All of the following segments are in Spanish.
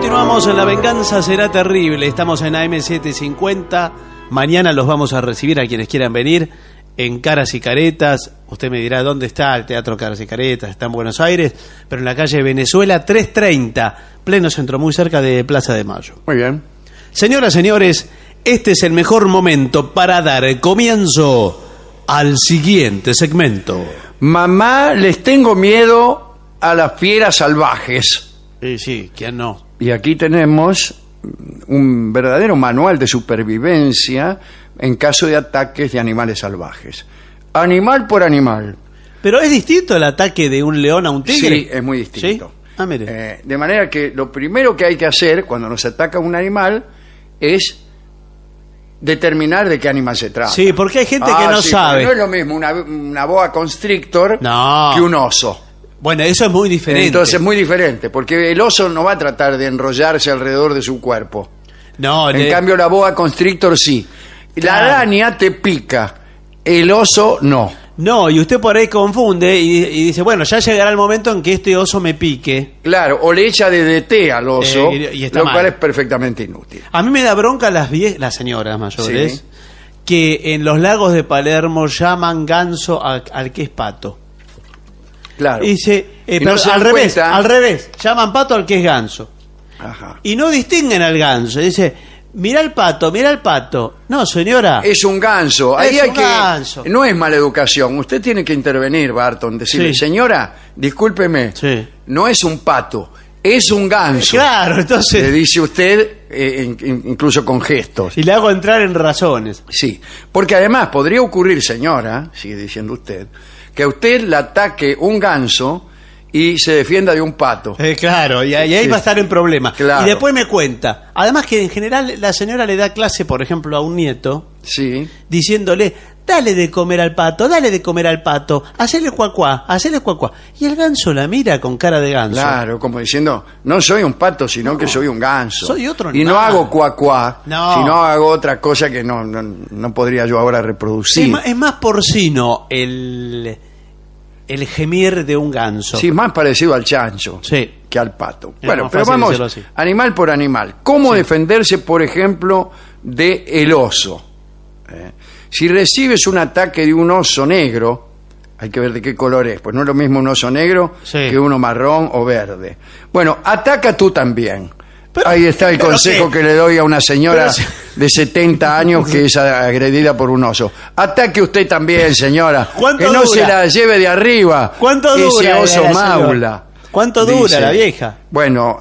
Continuamos en La Venganza Será Terrible. Estamos en AM750. Mañana los vamos a recibir a quienes quieran venir en Caras y Caretas. Usted me dirá dónde está el Teatro Caras y Caretas. Está en Buenos Aires, pero en la calle Venezuela 330, pleno centro, muy cerca de Plaza de Mayo. Muy bien. Señoras, señores, este es el mejor momento para dar comienzo al siguiente segmento. Mamá, les tengo miedo a las fieras salvajes. Sí, ¿quién no? Y aquí tenemos un verdadero manual de supervivencia en caso de ataques de animales salvajes. Animal por animal. Pero es distinto el ataque de un león a un tigre. Sí, es muy distinto. ¿Sí? Ah, mire. De manera que lo primero que hay que hacer cuando nos ataca un animal es determinar de qué animal se trata. Sí, porque hay gente que no sabe. No es lo mismo una boa constrictor que un oso. Bueno, eso es muy diferente. Entonces es muy diferente, porque el oso no va a tratar de enrollarse alrededor de su cuerpo. No, en cambio la boa constrictor sí. Claro. La araña te pica, el oso no. No, y usted por ahí confunde y dice, bueno, ya llegará el momento en que este oso me pique. Claro, o le echa DDT al oso, y está lo mal. cual es perfectamente inútil. A mí me da bronca las señoras mayores, Sí. que en los lagos de Palermo llaman ganso al que es pato. Claro. Y dice, Y pero no se dan al revés, llaman pato al que es ganso. Ajá. Y no distinguen al ganso, dice, mira el pato, mira el pato. No, señora. Es un ganso. Ahí Es hay un que ganso. No es mala educación. Usted tiene que intervenir, Barton, decirle, Sí. señora, discúlpeme, Sí. no es un pato, es un ganso. Claro, Le entonces... dice usted, incluso con gestos. Y le hago entrar en razones. Sí, porque además podría ocurrir, señora, sigue diciendo usted, que a usted le ataque un ganso y se defienda de un pato. Claro, y ahí Sí. va a estar en problema. Claro. Y después me cuenta. Además que en general la señora le da clase, por ejemplo, a un nieto, Sí. diciéndole, dale de comer al pato, dale de comer al pato, hacele cuacuá, hacele cuacuá. Y el ganso la mira con cara de ganso. Claro, como diciendo, no soy un pato, sino que soy un ganso. Soy otro Y no animal. hago cuacuá, No. sino hago otra cosa que no podría yo ahora reproducir. Es más porcino el gemir de un ganso. Sí, más parecido al chancho Sí. que al pato. Es Bueno, más pero fácil decirlo vamos así. animal por animal. ¿Cómo defenderse, por ejemplo, de el oso? Si recibes un ataque de un oso negro, hay que ver de qué color es, pues no es lo mismo un oso negro Sí. que uno marrón o verde. Bueno, ataca tú también. Pero- Ahí está el pero consejo qué. que le doy a una señora Pero si- de 70 años que es agredida por un oso. Ataque usted también, señora. ¿Cuánto Que no dura? se la lleve de arriba. ¿Cuánto ese dura oso la maula. señora? ¿Cuánto dura Dice. la vieja? Bueno,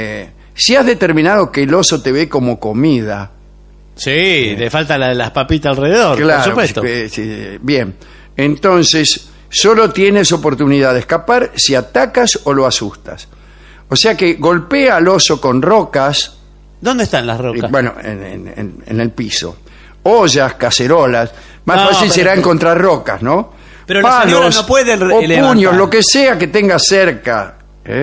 si has determinado que el oso te ve como comida, Sí, le faltan las papitas alrededor, claro, por supuesto. sí, bien, entonces solo tienes oportunidad de escapar si atacas o lo asustas. O sea que golpea al oso con rocas, ¿Dónde están las rocas? bueno, en el piso, ollas, cacerolas. Más No, fácil pero- será encontrar rocas, ¿no? Pero la señora no puede o levantar. puños, lo que sea que tenga cerca.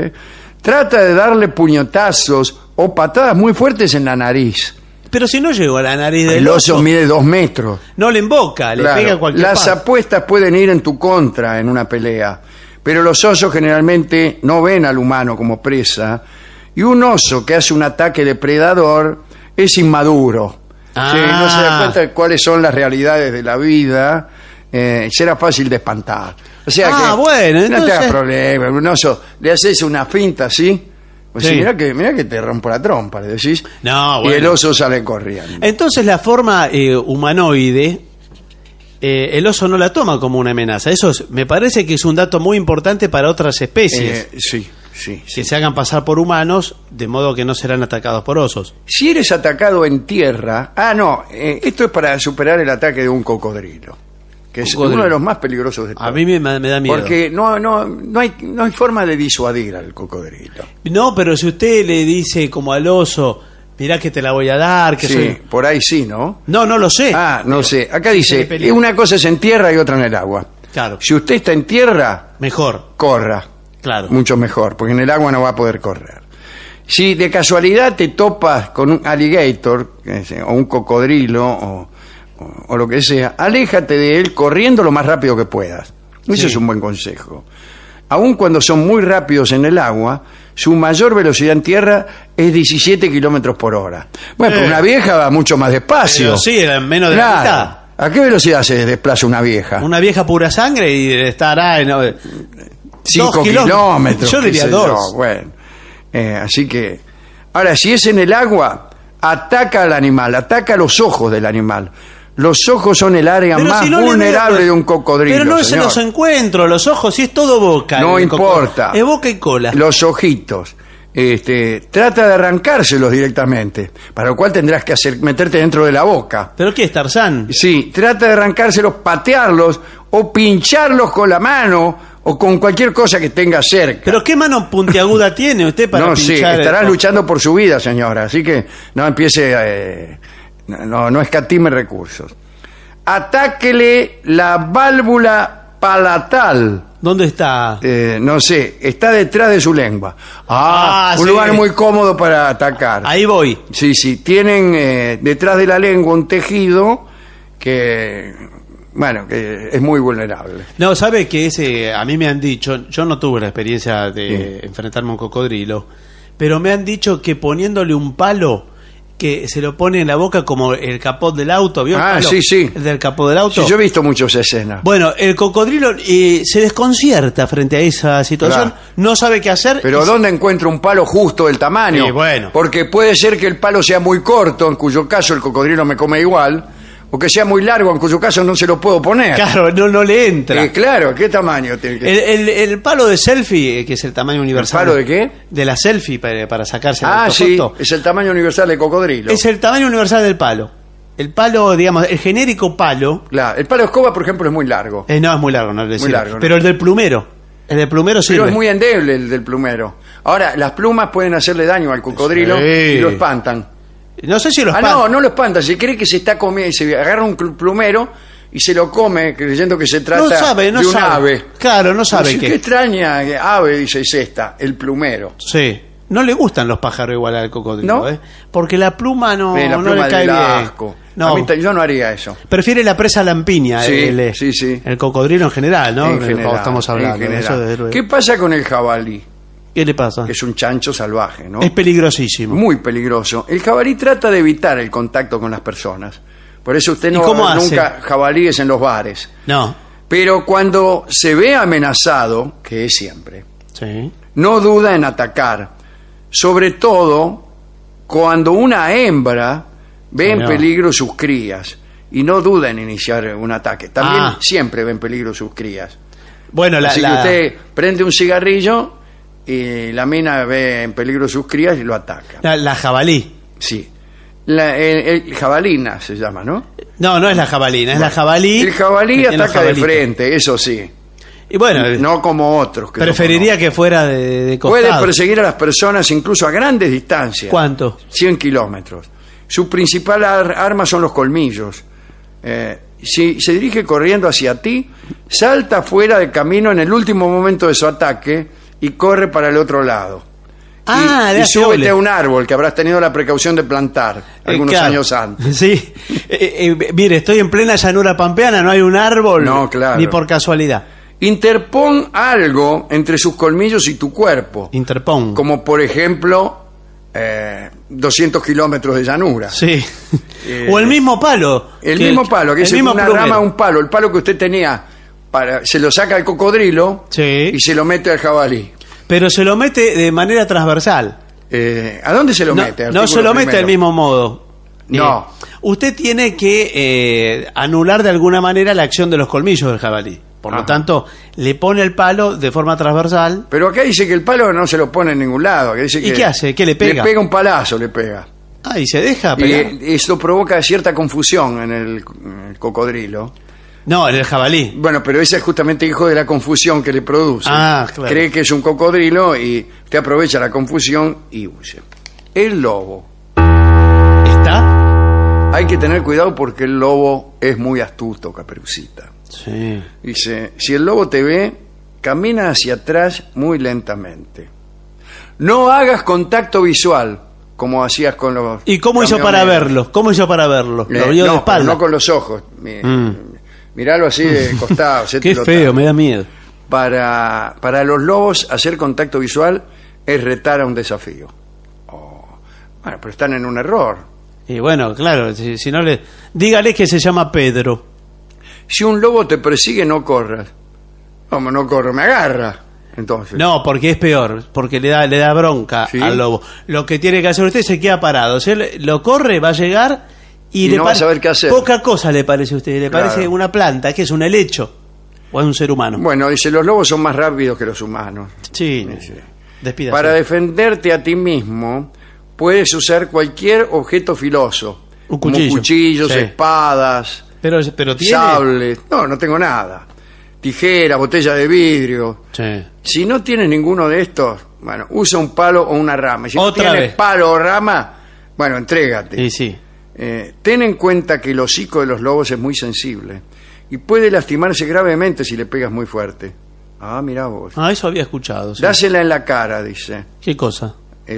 Trata de darle puñetazos o patadas muy fuertes en la nariz. Pero si no llegó a la nariz del El oso mide 2 metros. no le emboca, le Claro, pega a cualquier las parte. apuestas pueden ir en tu contra en una pelea, pero los osos generalmente no ven al humano como presa, y un oso que hace un ataque depredador es inmaduro. Ah. Sí, no se da cuenta de cuáles son las realidades de la vida, será fácil de espantar. O sea que bueno, no te entonces- hagas problema, un oso le haces una finta así, pues Sí. mira que te rompo la trompa, le decís, No, y el bueno. oso sale corriendo. Entonces la forma humanoide, el oso no la toma como una amenaza. Me parece que es un dato muy importante para otras especies. Sí. Que se hagan pasar por humanos, de modo que no serán atacados por osos. Si eres atacado en tierra... esto es para superar el ataque de un cocodrilo, que es Cocodrilo. uno de los más peligrosos de todos. A mí me da miedo. Porque no hay forma de disuadir al cocodrilo. No, pero si usted le dice como al oso, mirá que te la voy a dar, que Sí, soy... por ahí sí, ¿no? No lo sé. No sé. Acá Tiene dice, peligro. una cosa es en tierra y otra en el agua. Claro, Si usted está en tierra, mejor, corra. claro. Mucho mejor, porque en el agua no va a poder correr. Si de casualidad te topas con un alligator, o un cocodrilo, o lo que sea, aléjate de él corriendo lo más rápido que puedas. Eso Sí. es un buen consejo. Aun cuando son muy rápidos en el agua, su mayor velocidad en tierra es 17 kilómetros por hora. Bueno, pero una vieja va mucho más despacio. Pero sí, era menos de la mitad. ¿A qué velocidad se desplaza una vieja? Una vieja pura sangre y estará en 5 kilómetros. Yo diría 2. Bueno, así que... Ahora, si es en el agua, ataca al animal, ataca los ojos del animal. Los ojos son el área más vulnerable de un cocodrilo. Pero no se los encuentro, los ojos, si es todo boca. No importa. Es boca y cola. Los ojitos. Trata de arrancárselos directamente, para lo cual tendrás que meterte dentro de la boca. ¿Pero qué es, Tarzán? Sí, trata de arrancárselos, patearlos o pincharlos con la mano o con cualquier cosa que tenga cerca. ¿Pero qué mano puntiaguda tiene usted para pinchar? No sé, estará luchando por su vida, señora, así que no empiece, no escatime recursos. Atáquele la válvula palatal. ¿Dónde está? No sé, está detrás de su lengua. Un sí. lugar muy cómodo para atacar. Ahí voy. Sí, tienen detrás de la lengua un tejido que es muy vulnerable. No, sabe que a mí me han dicho, yo no tuve la experiencia de enfrentarme a un cocodrilo, pero me han dicho que poniéndole un palo, que se lo pone en la boca como el capot del auto, ¿vio? Sí. El del capot del auto. Sí, yo he visto muchas escenas. Bueno, el cocodrilo se desconcierta frente a esa situación, no sabe qué hacer. Pero ¿dónde encuentra un palo justo del tamaño? Sí, bueno. Porque puede ser que el palo sea muy corto, en cuyo caso el cocodrilo me come igual, o que sea muy largo, en cuyo caso no se lo puedo poner. Claro, no le entra. Claro, ¿qué tamaño tiene que el palo de selfie, que es el tamaño universal. ¿El palo de qué? De la selfie, para sacarse la foto. Sí, es el tamaño universal del cocodrilo. Es el tamaño universal del palo. El palo, digamos, el genérico palo. Claro, el palo de escoba, por ejemplo, es muy largo. No, es muy largo, no le Muy largo, Pero el del plumero. El del plumero sirve. Pero es muy endeble el del plumero. Ahora, las plumas pueden hacerle daño al cocodrilo y lo espantan. No sé si lo espanta. No lo espanta. Se cree que se está comiendo, se agarra un plumero y se lo come creyendo que se trata de un ave. Claro, no sabe qué extraña ave, dice, es esta, el plumero. Sí. No le gustan los pájaros igual al cocodrilo, ¿No? Porque la pluma no le cae bien. Asco. No. Yo no haría eso. Prefiere la presa lampiña. Sí. El cocodrilo en general, ¿no? En general, estamos hablando. Eso ¿Qué pasa con el jabalí? ¿Qué le pasa? Que es un chancho salvaje, ¿no? Es peligrosísimo. Muy peligroso. El jabalí trata de evitar el contacto con las personas. Por eso usted no ve nunca jabalíes en los bares. No. Pero cuando se ve amenazado, que es siempre, no duda en atacar. Sobre todo cuando una hembra ve en peligro sus crías. Y no duda en iniciar un ataque. También siempre ve en peligro sus crías. Bueno, así que usted prende un cigarrillo y la mina ve en peligro sus crías y lo ataca. La jabalí. Sí. El jabalina se llama, ¿no? No es la jabalina, es la jabalí. El jabalí ataca de frente, eso sí. Y bueno, no como otros. Preferiría que fuera de costado. Puede perseguir a las personas incluso a grandes distancias. ¿Cuánto? 100 kilómetros. Su principal arma son los colmillos. Si se dirige corriendo hacia ti, salta fuera de camino en el último momento de su ataque y corre para el otro lado. Y súbete a un árbol que habrás tenido la precaución de plantar algunos años antes. Sí. Mire, estoy en plena llanura pampeana, no hay un árbol. No, claro. Ni por casualidad. Interpón algo entre sus colmillos y tu cuerpo. Interpón. Como por ejemplo 200 kilómetros de llanura. Sí. O el mismo palo. El mismo palo, que es una rama, un palo. El palo que usted tenía, se lo saca al cocodrilo y se lo mete al jabalí. Pero se lo mete de manera transversal. ¿A dónde se lo mete? No se lo mete del mismo modo. No. Usted tiene que anular de alguna manera la acción de los colmillos del jabalí. Por lo tanto, le pone el palo de forma transversal. Pero acá dice que el palo no se lo pone en ningún lado. Dice ¿Y qué hace? ¿Qué le pega? Le pega un palazo, le pega. ¿Y se deja pegar? Y esto provoca cierta confusión en el cocodrilo. No, en el jabalí. Bueno, pero ese es justamente hijo de la confusión que le produce. Claro. Cree que es un cocodrilo y usted aprovecha la confusión y huye. El lobo. ¿Está? Hay que tener cuidado porque el lobo es muy astuto, Caperucita. Sí. Dice, si el lobo te ve, camina hacia atrás muy lentamente. No hagas contacto visual, como hacías con los... ¿Y cómo hizo para verlo? ¿Cómo hizo para verlo? Lo vio de espalda. No con los ojos. Miralo así de costado. Qué feo, me da miedo. Para los lobos, hacer contacto visual es retar a un desafío. Oh, bueno, pero están en un error. Y bueno, claro, si no le... Dígale que se llama Pedro. Si un lobo te persigue, no corras. ¿Cómo no corro? Me agarra. Entonces. No, porque es peor, porque le da bronca ¿Sí? al lobo. Lo que tiene que hacer usted se queda parado. Si él lo corre, va a llegar y no va a saber qué hacer. Poca cosa le parece a usted, le Claro. parece una planta, que es un helecho o es un ser humano. Bueno, dice, los lobos son más rápidos que los humanos. Sí, Sí. despídase. Para defenderte a ti mismo, puedes usar cualquier objeto filoso. Un Como cuchillo. cuchillos, Sí. espadas, pero tiene... sables. No tengo nada. Tijeras, botella de vidrio. Sí. Si no tienes ninguno de estos, bueno, usa un palo o una rama. Si Otra no tienes vez. palo o rama, bueno, entrégate. Y sí. Ten en cuenta que el hocico de los lobos es muy sensible y puede lastimarse gravemente si le pegas muy fuerte. Ah, mirá vos. Ah, eso había escuchado. Sí. Dásela en la cara, dice ¿Qué cosa?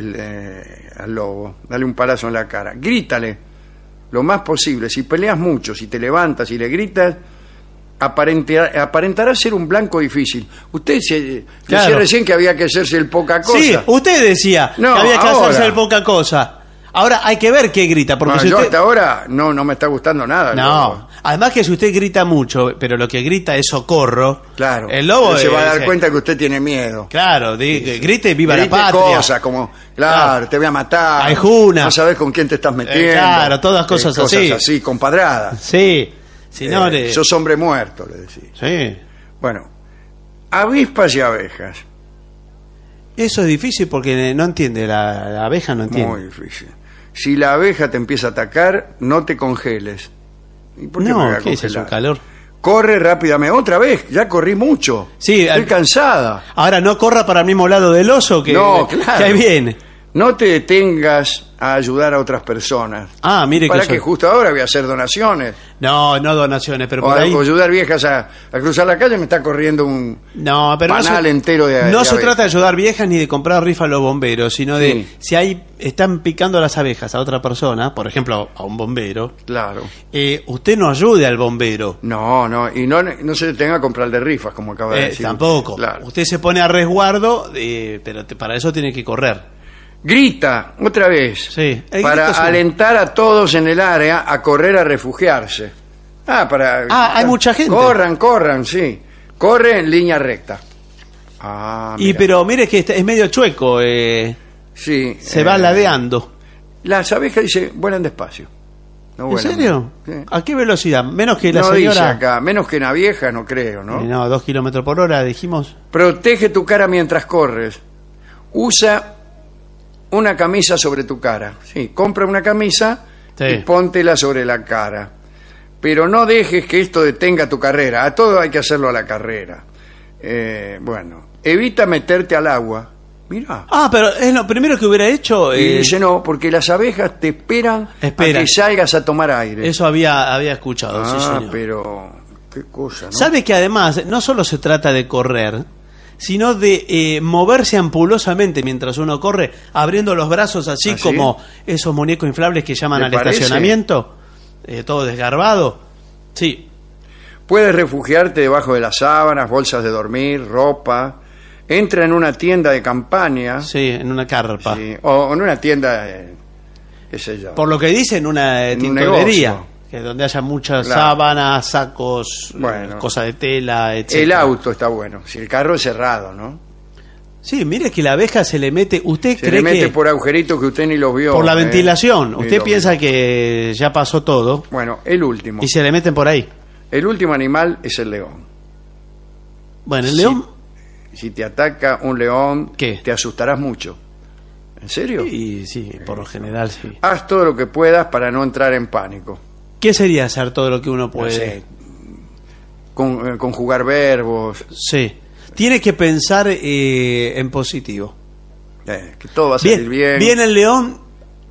al lobo. Dale un palazo en la cara. Grítale lo más posible. Si peleas mucho, si te levantas y le gritas, aparentará ser un blanco difícil. Usted decía Claro. recién que había que hacerse el poca cosa. Sí, usted decía No, que había que ahora. hacerse el poca cosa. Ahora hay que ver qué grita, porque Bueno, si yo usted... hasta ahora no me está gustando nada. el No, lobo. además que si usted grita mucho, pero lo que grita es socorro, Claro. el lobo Él se va a dar dice, cuenta que usted tiene miedo. Claro, grite viva Grite la patria. cosas como, claro, te voy a matar. Aijuna. No sabes con quién te estás metiendo. Claro, todas cosas así. así, compadradas. Sí, si no le... Sos hombre muerto, le decís. Sí, Bueno, avispas y abejas. eso es difícil porque no entiende, la abeja no entiende. Muy difícil. Si la abeja te empieza a atacar, no te congeles. ¿Y por qué me voy No, a ¿qué es eso, congelar? calor? Corre rápidamente. Otra vez, ya corrí mucho. Sí, Estoy cansada. Ahora no corra para el mismo lado del oso que, No, claro. que ahí viene. No te detengas a ayudar a otras personas. Ah, mire Para que que eso- justo ahora voy a hacer donaciones. No donaciones, pero O, por ahí... o ayudar viejas a cruzar la calle, me está corriendo un No, pero panal se, entero de no se abejas. trata de ayudar viejas ni de comprar rifa a los bomberos, sino de Sí. si están picando las abejas a otra persona, por ejemplo, a un bombero, Claro. usted no ayude al bombero. No, y no se detenga a comprar de rifas, como acaba de decir. Tampoco. Claro. Usted se pone a resguardo, pero para eso tiene que correr. Grita, otra vez. Sí, el Para grito es un- alentar a todos en el área a correr a refugiarse. Hay mucha gente. Corran, sí. Corre en línea recta. Ah, mira. Pero mire que es medio chueco, Sí. se va ladeando. Las abejas dice, vuelan despacio. No ¿En vuelan serio? mucho. Sí. ¿A qué velocidad? Menos que la No dice señora... acá, menos que una vieja, no creo, ¿no? No, 2 kilómetros por hora, dijimos. Protege tu cara mientras corres. Usa una camisa sobre tu cara. Sí, compra una camisa Sí. y póntela sobre la cara. Pero no dejes que esto detenga tu carrera. A todo hay que hacerlo a la carrera. Bueno, evita meterte al agua. Mira. Pero es lo primero que hubiera hecho. Y dice no, porque las abejas te esperan a que salgas a tomar aire. Eso había escuchado, sí, señor. Pero qué cosa, ¿no? ¿Sabe que además no solo se trata de correr, sino de moverse ampulosamente mientras uno corre, abriendo los brazos así ¿Ah, sí? como esos muñecos inflables que llaman ¿Le al parece? estacionamiento? Todo desgarbado. Sí. Puedes refugiarte debajo de las sábanas, bolsas de dormir, ropa. Entra en una tienda de campaña. Sí, en una carpa. Sí, o en una tienda, qué sé yo. Por lo que dicen, una En un tintorería. negocio. Que donde haya muchas Claro. sábanas, sacos, Bueno. cosas de tela, etc. El auto está bueno. Si el carro es cerrado, ¿no? Sí, mire que la abeja se le mete. ¿Usted Se cree le mete que por agujeritos que usted ni los vio. por la ventilación? Ni ¿Usted lo piensa vio. que ya pasó todo Bueno, el último. y se le meten por ahí? El último animal es el león. Bueno, el Sí. león. Si te ataca un león, ¿Qué? te asustarás mucho. ¿En serio? Y sí, por lo general sí. Haz todo lo que puedas para no entrar en pánico. ¿Qué sería hacer todo lo que uno No puede? sé, conjugar verbos, Sí. Tiene que pensar en positivo. que todo va a salir bien. Bien el león.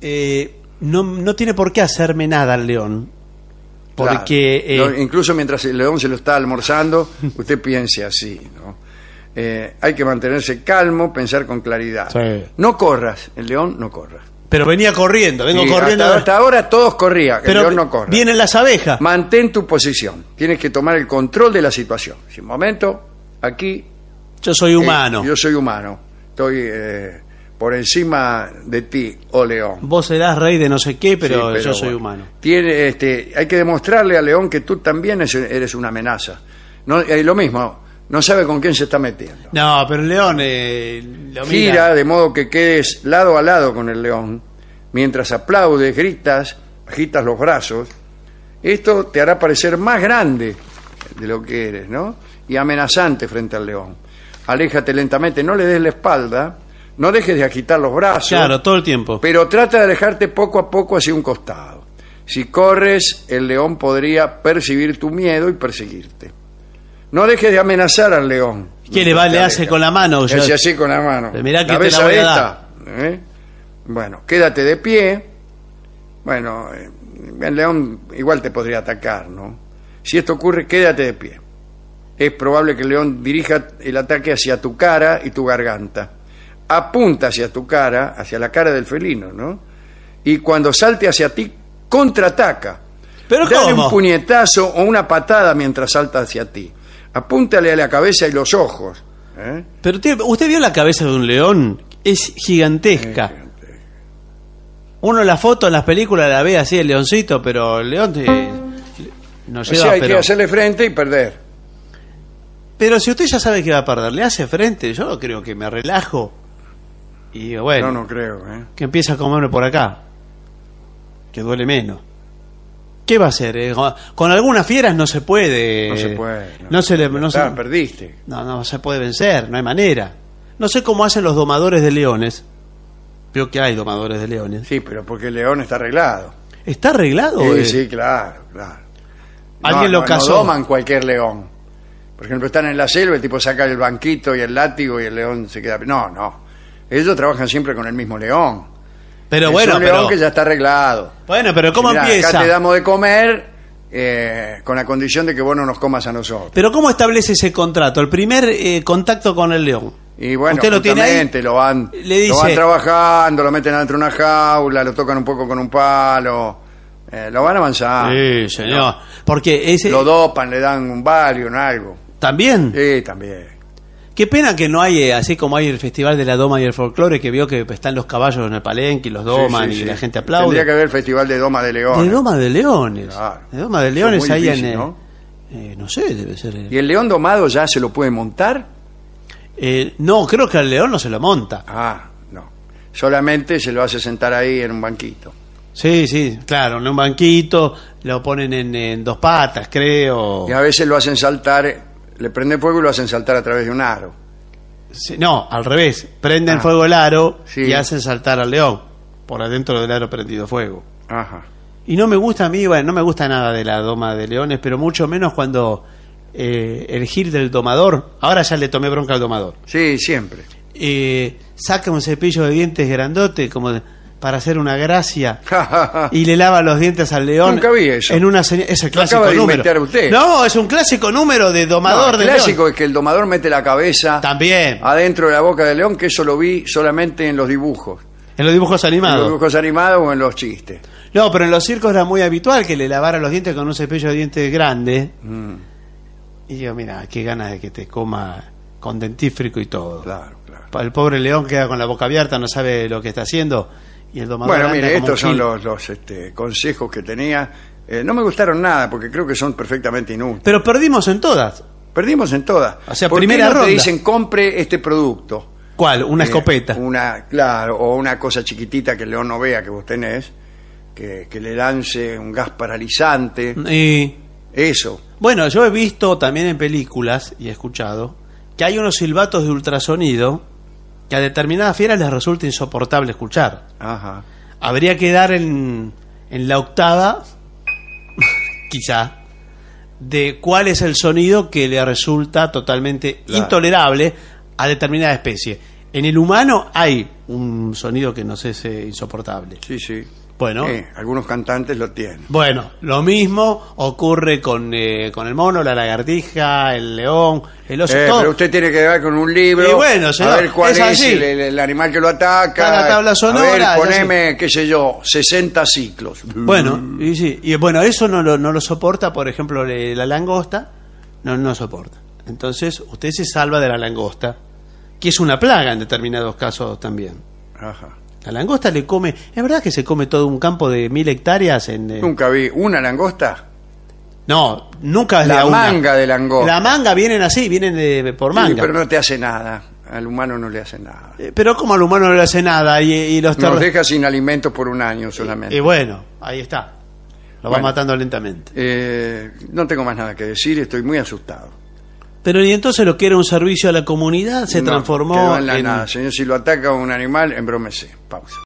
No tiene por qué hacerme nada el león. Claro. Porque. Incluso mientras el león se lo está almorzando, usted piense así, ¿no? Hay que mantenerse calmo, pensar con claridad. Sí. No corras, el león no corra. Pero venía corriendo, vengo Sí, corriendo. hasta ahora todos corrían, pero el león no corre. vienen las abejas. Mantén tu posición, tienes que tomar el control de la situación. Si un momento, aquí Yo soy humano. yo soy humano, estoy por encima de ti, oh león. Vos serás rey de no sé qué, pero, Sí, yo soy bueno, humano. hay que demostrarle al león que tú también eres una amenaza. No, lo mismo, no sabe con quién se está metiendo. No, pero el león lo Gira mira. de modo que quedes lado a lado con el león, mientras aplaudes, gritas, agitas los brazos. Esto te hará parecer más grande de lo que eres, ¿no? Y amenazante frente al león. Aléjate lentamente, no le des la espalda, no dejes de agitar los brazos. Claro, todo el tiempo. Pero trata de alejarte poco a poco hacia un costado. Si corres, el león podría percibir tu miedo y perseguirte. No dejes de amenazar al león. ¿Qué le hace con la mano? Le hace así con la mano. Mirá que ¿La te ves la voy a esta? Bueno, quédate de pie. Bueno, el león igual te podría atacar, ¿no? Si esto ocurre, quédate de pie. Es probable que el león dirija el ataque hacia tu cara y tu garganta. Apunta hacia tu cara, hacia la cara del felino, ¿no? Y cuando salte hacia ti, contraataca. ¿Pero Dale cómo? un puñetazo o una patada mientras salta hacia ti. Apúntale a la cabeza y los ojos. Pero ¿usted vio la cabeza de un león? Es gigantesca. Uno en la foto, en las películas la ve así el leoncito, pero el león no O lleva. sea, hay que hacerle frente y perder. Pero si usted ya sabe que va a perder, le hace frente. Yo creo que me relajo y digo, bueno, No creo, que empieza a comerme por acá, que duele menos. ¿Qué va a hacer? Con algunas fieras no se puede. No se puede. Perdiste. No se puede vencer, no hay manera. No sé cómo hacen los domadores de leones. Veo que hay domadores de leones. Sí, pero porque el león está arreglado. ¿Está arreglado? Sí, claro. Alguien lo cazó. No doman cualquier león. Por ejemplo, están en la selva, el tipo saca el banquito y el látigo y el león se queda... No. Ellos trabajan siempre con el mismo león. Pero es bueno, un león que ya está arreglado. Bueno, pero ¿cómo Mirá, empieza? Acá te damos de comer con la condición de que vos no nos comas a nosotros. Pero ¿cómo establece ese contrato? El primer contacto con el león. Y bueno, ¿Usted lo tiene ahí? lo van trabajando, lo meten adentro de una jaula, lo tocan un poco con un palo, lo van avanzando. Sí, señor. Porque ese... Lo dopan, le dan un Valium, algo. ¿También? Sí, también. Qué pena que no hay, así como hay el Festival de la Doma y el Folclore, que vio que están los caballos en el palenque y los doman y la gente aplaude. Tendría que haber el Festival de Doma de Leones. De Doma de Leones. Claro. De Doma de Leones Eso es muy ahí difícil, en... ¿no? No sé, debe ser... ¿Y el león domado ya se lo puede montar? No, creo que al león no se lo monta. No. Solamente se lo hace sentar ahí en un banquito. Sí, claro, en un banquito, lo ponen en dos patas, creo. Y a veces lo hacen saltar, le prenden fuego y lo hacen saltar a través de un aro. Sí, no, al revés, prenden fuego el aro sí. y hacen saltar al león, por adentro del aro prendido fuego. Ajá. Y no me gusta a mí, bueno, no me gusta nada de la doma de leones, pero mucho menos cuando el gil del domador, ahora ya le tomé bronca al domador, Sí, siempre. saca un cepillo de dientes grandote como para hacer una gracia y le lava los dientes al león. Nunca vi eso. En una señal, es el Lo clásico acaba de número. inventar usted. No, es un clásico número de domador de El clásico león. es que el domador mete la cabeza También, adentro de la boca del león, que eso lo vi solamente en los dibujos. en los dibujos En los animados. dibujos animados o en los chistes. No, pero en los circos era muy habitual que le lavara los dientes con un cepillo de dientes grande. Y yo, mira, qué ganas de que te coma con dentífrico y todo. Claro. El pobre león queda con la boca abierta, no sabe lo que está haciendo. Y el domador Bueno, anda mire, como estos un son gil. los consejos que tenía. No me gustaron nada porque creo que son perfectamente inútiles. Pero perdimos en todas. Perdimos en todas. O sea, ¿Por qué primera no ronda? te dicen compre este producto? ¿Cuál? Una escopeta. Claro, o una cosa chiquitita que el león no vea que vos tenés, que le lance un gas paralizante. Y Eso. bueno, yo he visto también en películas y he escuchado que hay unos silbatos de ultrasonido que a determinadas fieras les resulta insoportable escuchar. Ajá. Habría que dar en la octava, quizá, de cuál es el sonido que le resulta totalmente intolerable a determinada especie. En el humano hay un sonido que nos es insoportable. Sí. Bueno, Algunos cantantes lo tienen. bueno, lo mismo ocurre con el mono, la lagartija, el león, el oso, todo. Pero usted tiene que ver con un libro. Y bueno, señor, a ver cuál es es, así. el animal que lo ataca. Está la tabla sonora, A ver, es poneme, qué sé yo, 60 ciclos. Bueno, y sí, y bueno, eso no lo soporta, por ejemplo, la langosta, no soporta. Entonces, usted se salva de la langosta, que es una plaga en determinados casos también. Ajá. La langosta le come... ¿Es verdad que se come todo un campo de 1000 hectáreas en...? Nunca vi una langosta. No, nunca es La una. manga de langosta. La manga vienen así, vienen por Sí, manga. pero no te hace nada. Al humano no le hace nada. Pero como al humano no le hace nada y los Nos deja sin alimentos por un año solamente. Y bueno, ahí está. Lo va Bueno. matando lentamente. No tengo más nada que decir, estoy muy asustado. Pero y entonces lo que era un servicio a la comunidad se No, transformó quedó en la en... nada. Señor, si lo ataca un animal, embrómese. Pausa.